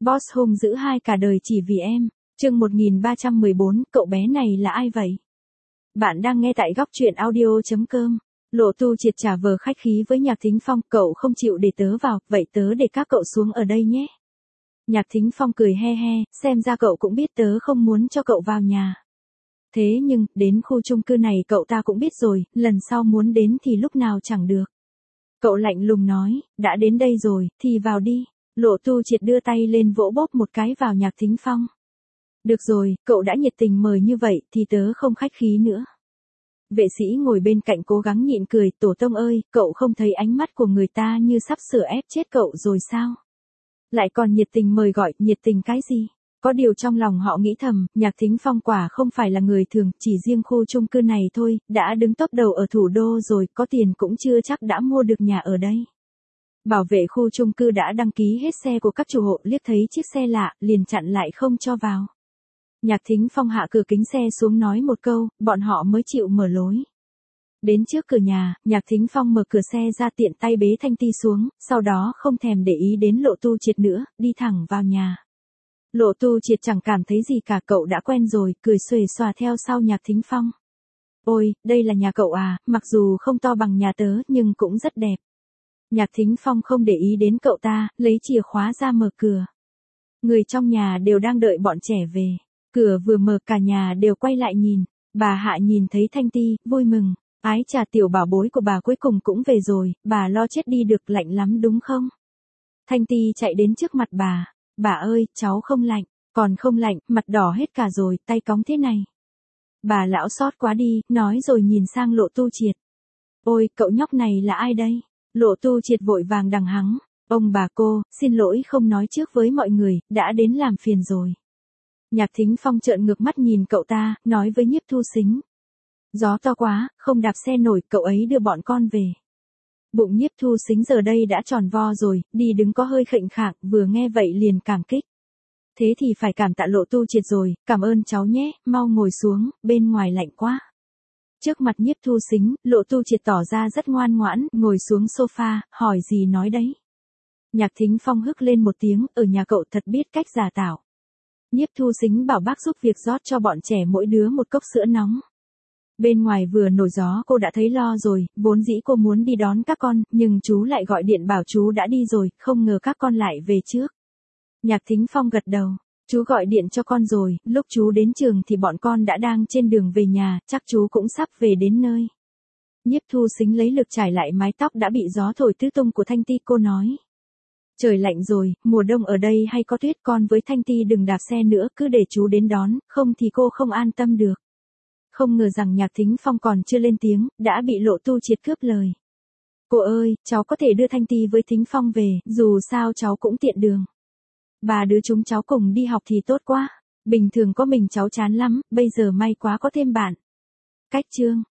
Boss hung dữ hai cả đời chỉ vì em. Chương 1314, cậu bé này là ai vậy? Bạn đang nghe tại góc truyện audio.com. Lộ Tu Triệt trả vờ khách khí với Nhạc Thính Phong, cậu không chịu để tớ vào, vậy tớ để các cậu xuống ở đây nhé. Nhạc Thính Phong cười he he, xem ra cậu cũng biết tớ không muốn cho cậu vào nhà. Thế nhưng, đến khu chung cư này cậu ta cũng biết rồi, lần sau muốn đến thì lúc nào chẳng được. Cậu lạnh lùng nói, đã đến đây rồi, thì vào đi. Lộ Tu Triệt đưa tay lên vỗ bóp một cái vào Nhạc Thính Phong. Được rồi, cậu đã nhiệt tình mời như vậy thì tớ không khách khí nữa. Vệ sĩ ngồi bên cạnh cố gắng nhịn cười, tổ tông ơi, cậu không thấy ánh mắt của người ta như sắp sửa ép chết cậu rồi sao? Lại còn nhiệt tình mời gọi, nhiệt tình cái gì? Có điều trong lòng họ nghĩ thầm, Nhạc Thính Phong quả không phải là người thường, chỉ riêng khu chung cư này thôi, đã đứng top đầu ở thủ đô rồi, có tiền cũng chưa chắc đã mua được nhà ở đây. Bảo vệ khu chung cư đã đăng ký hết xe của các chủ hộ, liếc thấy chiếc xe lạ, liền chặn lại không cho vào. Nhạc Thính Phong hạ cửa kính xe xuống nói một câu, bọn họ mới chịu mở lối. Đến trước cửa nhà, Nhạc Thính Phong mở cửa xe ra tiện tay bế Thanh Ti xuống, sau đó không thèm để ý đến Lộ Tu Triệt nữa, đi thẳng vào nhà. Lộ Tu Triệt chẳng cảm thấy gì cả, cậu đã quen rồi, cười xuề xòa theo sau Nhạc Thính Phong. Ôi, đây là nhà cậu à, mặc dù không to bằng nhà tớ nhưng cũng rất đẹp. Nhạc Thính Phong không để ý đến cậu ta, lấy chìa khóa ra mở cửa. Người trong nhà đều đang đợi bọn trẻ về. Cửa vừa mở cả nhà đều quay lại nhìn. Bà Hạ nhìn thấy Thanh Ti, vui mừng. Ái chà, tiểu bảo bối của bà cuối cùng cũng về rồi, bà lo chết đi được, lạnh lắm đúng không? Thanh Ti chạy đến trước mặt bà. Bà ơi, cháu không lạnh. Còn không lạnh, mặt đỏ hết cả rồi, tay cóng thế này. Bà lão xót quá đi, nói rồi nhìn sang Lộ Tu Triệt. Ôi, cậu nhóc này là ai đây? Lộ Tu Triệt vội vàng đằng hắng. Ông bà cô, xin lỗi không nói trước với mọi người, đã đến làm phiền rồi. Nhạc Thính Phong trợn ngược mắt nhìn cậu ta, nói với Nhiếp Thu Sính. Gió to quá, không đạp xe nổi, cậu ấy đưa bọn con về. Bụng Nhiếp Thu Sính giờ đây đã tròn vo rồi, đi đứng có hơi khệnh khạng, vừa nghe vậy liền cảm kích. Thế thì phải cảm tạ Lộ Tu Triệt rồi, cảm ơn cháu nhé, mau ngồi xuống, bên ngoài lạnh quá. Trước mặt Nhiếp Thu Sính, Lộ Tu Triệt tỏ ra rất ngoan ngoãn, ngồi xuống sofa, hỏi gì nói đấy. Nhạc Thính Phong hức lên một tiếng, ở nhà cậu thật biết cách giả tạo. Nhiếp Thu Sính bảo bác giúp việc rót cho bọn trẻ mỗi đứa một cốc sữa nóng. Bên ngoài vừa nổi gió cô đã thấy lo rồi, vốn dĩ cô muốn đi đón các con, nhưng chú lại gọi điện bảo chú đã đi rồi, không ngờ các con lại về trước. Nhạc Thính Phong gật đầu, chú gọi điện cho con rồi, lúc chú đến trường thì bọn con đã đang trên đường về nhà, chắc chú cũng sắp về đến nơi. Nhiếp Thu Sính lấy lực trải lại mái tóc đã bị gió thổi tứ tung của Thanh Ti, cô nói. Trời lạnh rồi, mùa đông ở đây hay có tuyết, con với Thanh Ti đừng đạp xe nữa, cứ để chú đến đón, không thì cô không an tâm được. Không ngờ rằng Nhạc Thính Phong còn chưa lên tiếng, đã bị Lộ Tu Triệt cướp lời. Cô ơi, cháu có thể đưa Thanh Ti với Thính Phong về, dù sao cháu cũng tiện đường. Ba đứa chúng cháu cùng đi học thì tốt quá. Bình thường có mình cháu chán lắm, bây giờ may quá có thêm bạn. Cách chương.